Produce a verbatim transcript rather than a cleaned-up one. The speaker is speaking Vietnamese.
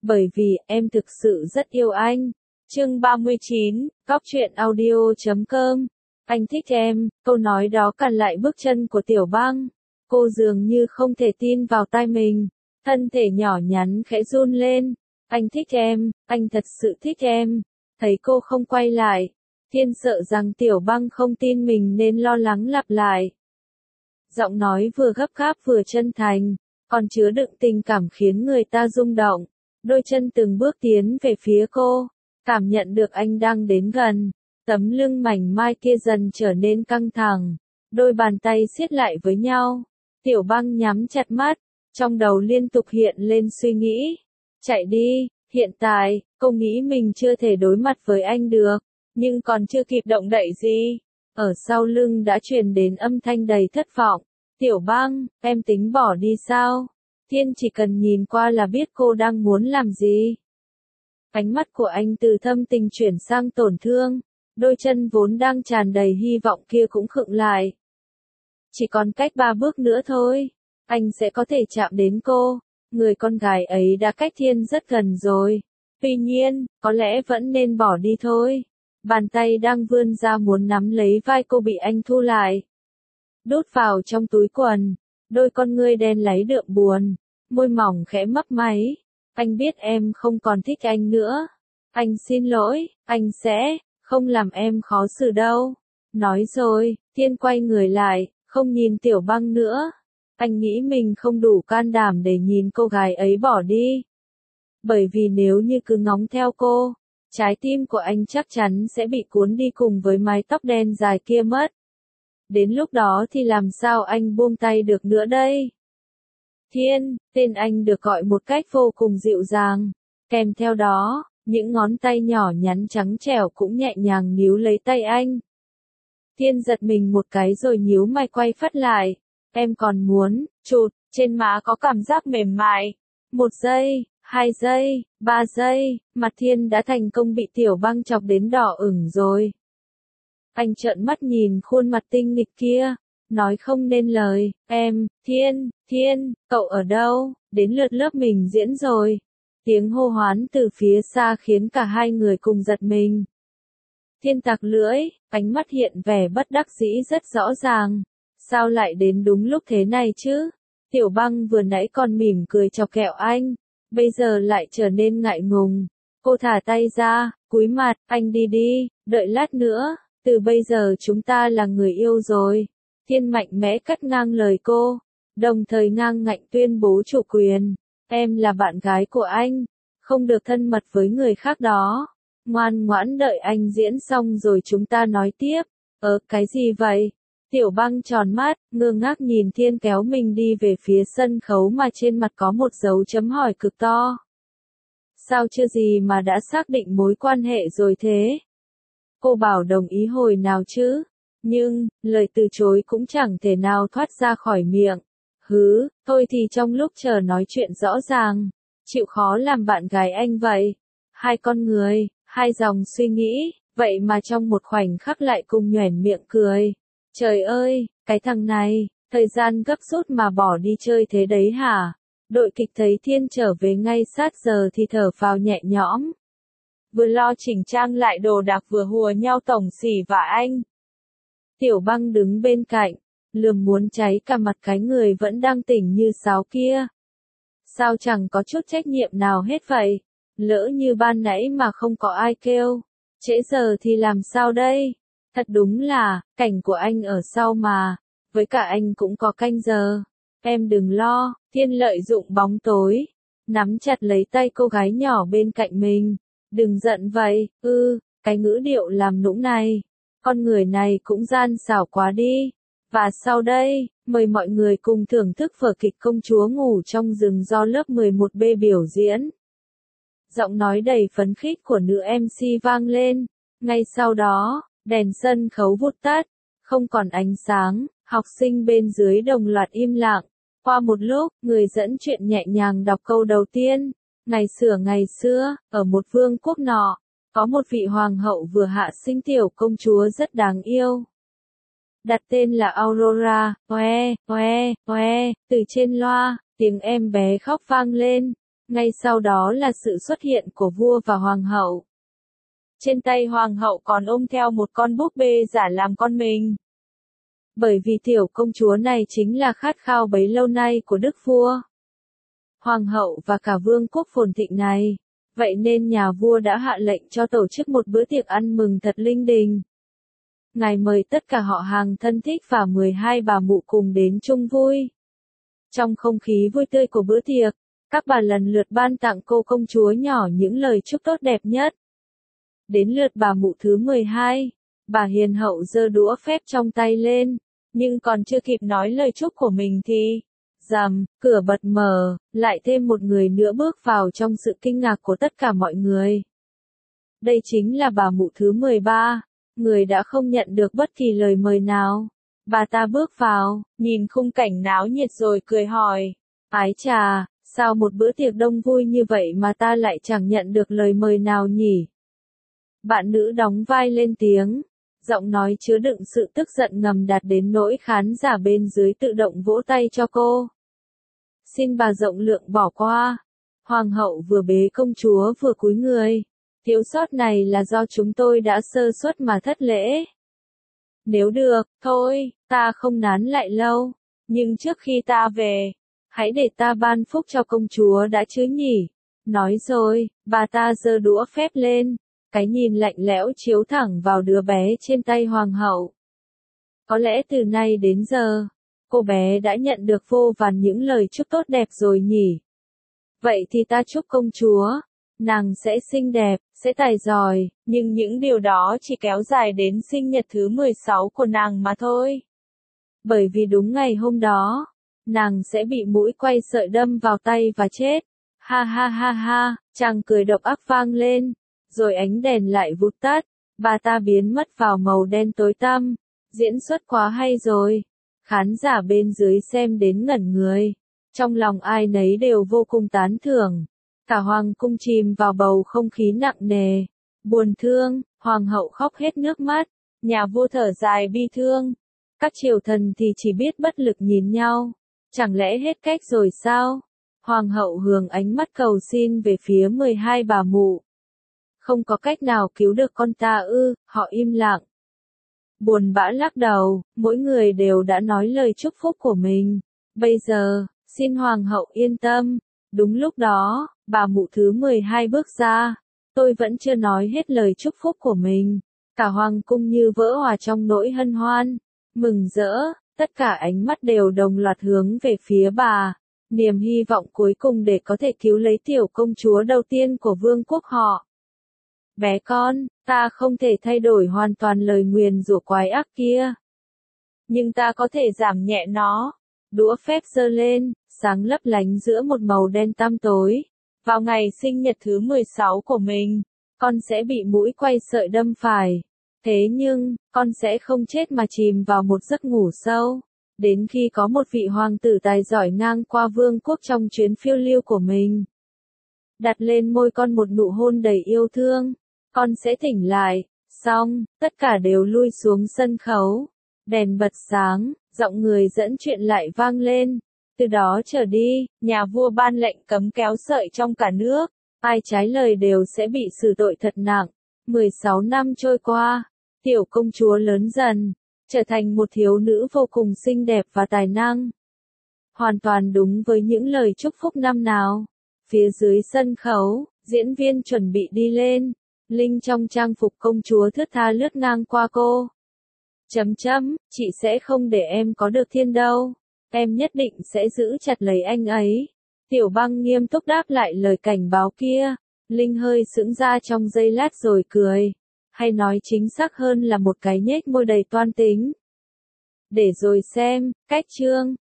bởi vì em thực sự rất yêu anh. Chương ba mươi chín, Cóc truyện audio chấm com. Anh thích em, câu nói đó cản lại bước chân của Tiểu Băng. Cô dường như không thể tin vào tai mình, thân thể nhỏ nhắn khẽ run lên. Anh thích em, anh thật sự thích em. Thấy cô không quay lại, Thiên sợ rằng Tiểu Băng không tin mình nên lo lắng lặp lại. Giọng nói vừa gấp gáp vừa chân thành, còn chứa đựng tình cảm khiến người ta rung động. Đôi chân từng bước tiến về phía cô, cảm nhận được anh đang đến gần. Tấm lưng mảnh mai kia dần trở nên căng thẳng, đôi bàn tay siết lại với nhau. Tiểu Băng nhắm chặt mắt, trong đầu liên tục hiện lên suy nghĩ. Chạy đi, hiện tại, cô nghĩ mình chưa thể đối mặt với anh được, nhưng còn chưa kịp động đậy gì. Ở sau lưng đã truyền đến âm thanh đầy thất vọng. Tiểu Băng, em tính bỏ đi sao? Thiên chỉ cần nhìn qua là biết cô đang muốn làm gì. Ánh mắt của anh từ thâm tình chuyển sang tổn thương, đôi chân vốn đang tràn đầy hy vọng kia cũng khựng lại. Chỉ còn cách ba bước nữa thôi, anh sẽ có thể chạm đến cô. Người con gái ấy đã cách Thiên rất gần rồi. Tuy nhiên, có lẽ vẫn nên bỏ đi thôi. Bàn tay đang vươn ra muốn nắm lấy vai cô bị anh thu lại, đút vào trong túi quần. Đôi con ngươi đen láy đượm buồn, môi mỏng khẽ mấp máy. Anh biết em không còn thích anh nữa. Anh xin lỗi, anh sẽ không làm em khó xử đâu. Nói rồi, Thiên quay người lại, không nhìn Tiểu Băng nữa. Anh nghĩ mình không đủ can đảm để nhìn cô gái ấy bỏ đi. Bởi vì nếu như cứ ngóng theo cô, trái tim của anh chắc chắn sẽ bị cuốn đi cùng với mái tóc đen dài kia mất. Đến lúc đó thì làm sao anh buông tay được nữa đây? Thiên, tên anh được gọi một cách vô cùng dịu dàng. Kèm theo đó, những ngón tay nhỏ nhắn trắng trẻo cũng nhẹ nhàng níu lấy tay anh. Thiên giật mình một cái rồi nhíu mày quay phắt lại. Em còn muốn, chụt, trên má có cảm giác mềm mại. Một giây, hai giây, ba giây, mặt Thiên đã thành công bị Tiểu Băng chọc đến đỏ ửng rồi. Anh trợn mắt nhìn khuôn mặt tinh nghịch kia, nói không nên lời. Em, Thiên, Thiên, cậu ở đâu? Đến lượt lớp mình diễn rồi. Tiếng hô hoán từ phía xa khiến cả hai người cùng giật mình. Thiên tặc lưỡi, ánh mắt hiện vẻ bất đắc dĩ rất rõ ràng. Sao lại đến đúng lúc thế này chứ? Tiểu Băng vừa nãy còn mỉm cười chọc kẹo anh, bây giờ lại trở nên ngại ngùng. Cô thả tay ra, cúi mặt, anh đi đi, đợi lát nữa, từ bây giờ chúng ta là người yêu rồi. Thiên mạnh mẽ cắt ngang lời cô, đồng thời ngang ngạnh tuyên bố chủ quyền. Em là bạn gái của anh, không được thân mật với người khác đó. Ngoan ngoãn đợi anh diễn xong rồi chúng ta nói tiếp. Ờ, cái gì vậy? Tiểu Băng tròn mắt, ngơ ngác nhìn Thiên kéo mình đi về phía sân khấu mà trên mặt có một dấu chấm hỏi cực to. Sao chưa gì mà đã xác định mối quan hệ rồi thế? Cô bảo đồng ý hồi nào chứ? Nhưng, lời từ chối cũng chẳng thể nào thoát ra khỏi miệng. Hứ, thôi thì trong lúc chờ nói chuyện rõ ràng, chịu khó làm bạn gái anh vậy. Hai con người, hai dòng suy nghĩ, vậy mà trong một khoảnh khắc lại cùng nhoẻn miệng cười. Trời ơi, cái thằng này, thời gian gấp rút mà bỏ đi chơi thế đấy hả? Đội kịch thấy Thiên trở về ngay sát giờ thì thở phào nhẹ nhõm. Vừa lo chỉnh trang lại đồ đạc vừa hùa nhau tổng xỉ và anh. Tiểu Băng đứng bên cạnh, lườm muốn cháy cả mặt cái người vẫn đang tỉnh như sáo kia. Sao chẳng có chút trách nhiệm nào hết vậy? Lỡ như ban nãy mà không có ai kêu, trễ giờ thì làm sao đây? Thật đúng là, cảnh của anh ở sau mà, với cả anh cũng có canh giờ. Em đừng lo, Thiên lợi dụng bóng tối, nắm chặt lấy tay cô gái nhỏ bên cạnh mình. Đừng giận vậy, ư, cái ngữ điệu làm nũng này. Con người này cũng gian xảo quá đi. Và sau đây, mời mọi người cùng thưởng thức vở kịch Công chúa ngủ trong rừng do lớp mười một B biểu diễn. Giọng nói đầy phấn khích của nữ em xê vang lên. Ngay sau đó, đèn sân khấu vụt tắt, không còn ánh sáng, học sinh bên dưới đồng loạt im lặng. Qua một lúc, người dẫn chuyện nhẹ nhàng đọc câu đầu tiên. Ngày xưa ngày xưa, ở một vương quốc nọ, có một vị hoàng hậu vừa hạ sinh tiểu công chúa rất đáng yêu. Đặt tên là Aurora. Oe, oe, oe, từ trên loa, tiếng em bé khóc vang lên. Ngay sau đó là sự xuất hiện của vua và hoàng hậu. Trên tay hoàng hậu còn ôm theo một con búp bê giả làm con mình. Bởi vì tiểu công chúa này chính là khát khao bấy lâu nay của đức vua, hoàng hậu và cả vương quốc phồn thịnh này. Vậy nên nhà vua đã hạ lệnh cho tổ chức một bữa tiệc ăn mừng thật linh đình. Ngài mời tất cả họ hàng thân thích và mười hai bà mụ cùng đến chung vui. Trong không khí vui tươi của bữa tiệc, các bà lần lượt ban tặng cô công chúa nhỏ những lời chúc tốt đẹp nhất. Đến lượt bà mụ thứ mười hai, bà hiền hậu giơ đũa phép trong tay lên, nhưng còn chưa kịp nói lời chúc của mình thì, rầm, cửa bật mở, lại thêm một người nữa bước vào trong sự kinh ngạc của tất cả mọi người. Đây chính là bà mụ thứ mười ba, người đã không nhận được bất kỳ lời mời nào. Bà ta bước vào, nhìn khung cảnh náo nhiệt rồi cười hỏi, ái chà, sao một bữa tiệc đông vui như vậy mà ta lại chẳng nhận được lời mời nào nhỉ? Bạn nữ đóng vai lên tiếng, giọng nói chứa đựng sự tức giận ngầm đạt đến nỗi khán giả bên dưới tự động vỗ tay cho cô. Xin bà rộng lượng bỏ qua. Hoàng hậu vừa bế công chúa vừa cúi người. Thiếu sót này là do chúng tôi đã sơ suất mà thất lễ. Nếu được, thôi, ta không nán lại lâu. Nhưng trước khi ta về, hãy để ta ban phúc cho công chúa đã chứ nhỉ. Nói rồi, bà ta giơ đũa phép lên. Cái nhìn lạnh lẽo chiếu thẳng vào đứa bé trên tay hoàng hậu. Có lẽ từ nay đến giờ, cô bé đã nhận được vô vàn những lời chúc tốt đẹp rồi nhỉ. Vậy thì ta chúc công chúa, nàng sẽ xinh đẹp, sẽ tài giỏi, nhưng những điều đó chỉ kéo dài đến sinh nhật thứ mười sáu của nàng mà thôi. Bởi vì đúng ngày hôm đó, nàng sẽ bị mũi quay sợi đâm vào tay và chết. Ha ha ha ha, chàng cười độc ác vang lên. Rồi ánh đèn lại vụt tắt, bà ta biến mất vào màu đen tối tăm. Diễn xuất quá hay rồi. Khán giả bên dưới xem đến ngẩn người. Trong lòng ai nấy đều vô cùng tán thưởng. Cả hoàng cung chìm vào bầu không khí nặng nề, buồn thương, hoàng hậu khóc hết nước mắt, nhà vua thở dài bi thương. Các triều thần thì chỉ biết bất lực nhìn nhau. Chẳng lẽ hết cách rồi sao? Hoàng hậu hướng ánh mắt cầu xin về phía mười hai bà mụ. Không có cách nào cứu được con ta ư, họ im lặng. Buồn bã lắc đầu, mỗi người đều đã nói lời chúc phúc của mình. Bây giờ, xin hoàng hậu yên tâm. Đúng lúc đó, bà mụ thứ mười hai bước ra. Tôi vẫn chưa nói hết lời chúc phúc của mình. Cả hoàng cung như vỡ hòa trong nỗi hân hoan, mừng rỡ, tất cả ánh mắt đều đồng loạt hướng về phía bà. Niềm hy vọng cuối cùng để có thể cứu lấy tiểu công chúa đầu tiên của vương quốc họ. Bé con, ta không thể thay đổi hoàn toàn lời nguyền rủa quái ác kia. Nhưng ta có thể giảm nhẹ nó. Đũa phép giơ lên, sáng lấp lánh giữa một màu đen tăm tối. Vào ngày sinh nhật thứ mười sáu của mình, con sẽ bị mũi quay sợi đâm phải. Thế nhưng, con sẽ không chết mà chìm vào một giấc ngủ sâu. Đến khi có một vị hoàng tử tài giỏi ngang qua vương quốc trong chuyến phiêu lưu của mình. Đặt lên môi con một nụ hôn đầy yêu thương. Con sẽ tỉnh lại. Xong, tất cả đều lui xuống sân khấu. Đèn bật sáng, giọng người dẫn chuyện lại vang lên. Từ đó trở đi, nhà vua ban lệnh cấm kéo sợi trong cả nước. Ai trái lời đều sẽ bị xử tội thật nặng. mười sáu năm trôi qua, tiểu công chúa lớn dần, trở thành một thiếu nữ vô cùng xinh đẹp và tài năng. Hoàn toàn đúng với những lời chúc phúc năm nào. Phía dưới sân khấu, diễn viên chuẩn bị đi lên. Linh trong trang phục công chúa thướt tha lướt ngang qua cô. Chấm chấm, chị sẽ không để em có được thiên đâu. Em nhất định sẽ giữ chặt lấy anh ấy. Tiểu Băng nghiêm túc đáp lại lời cảnh báo kia. Linh hơi sững ra trong giây lát rồi cười. Hay nói chính xác hơn là một cái nhếch môi đầy toan tính. Để rồi xem, cách chương.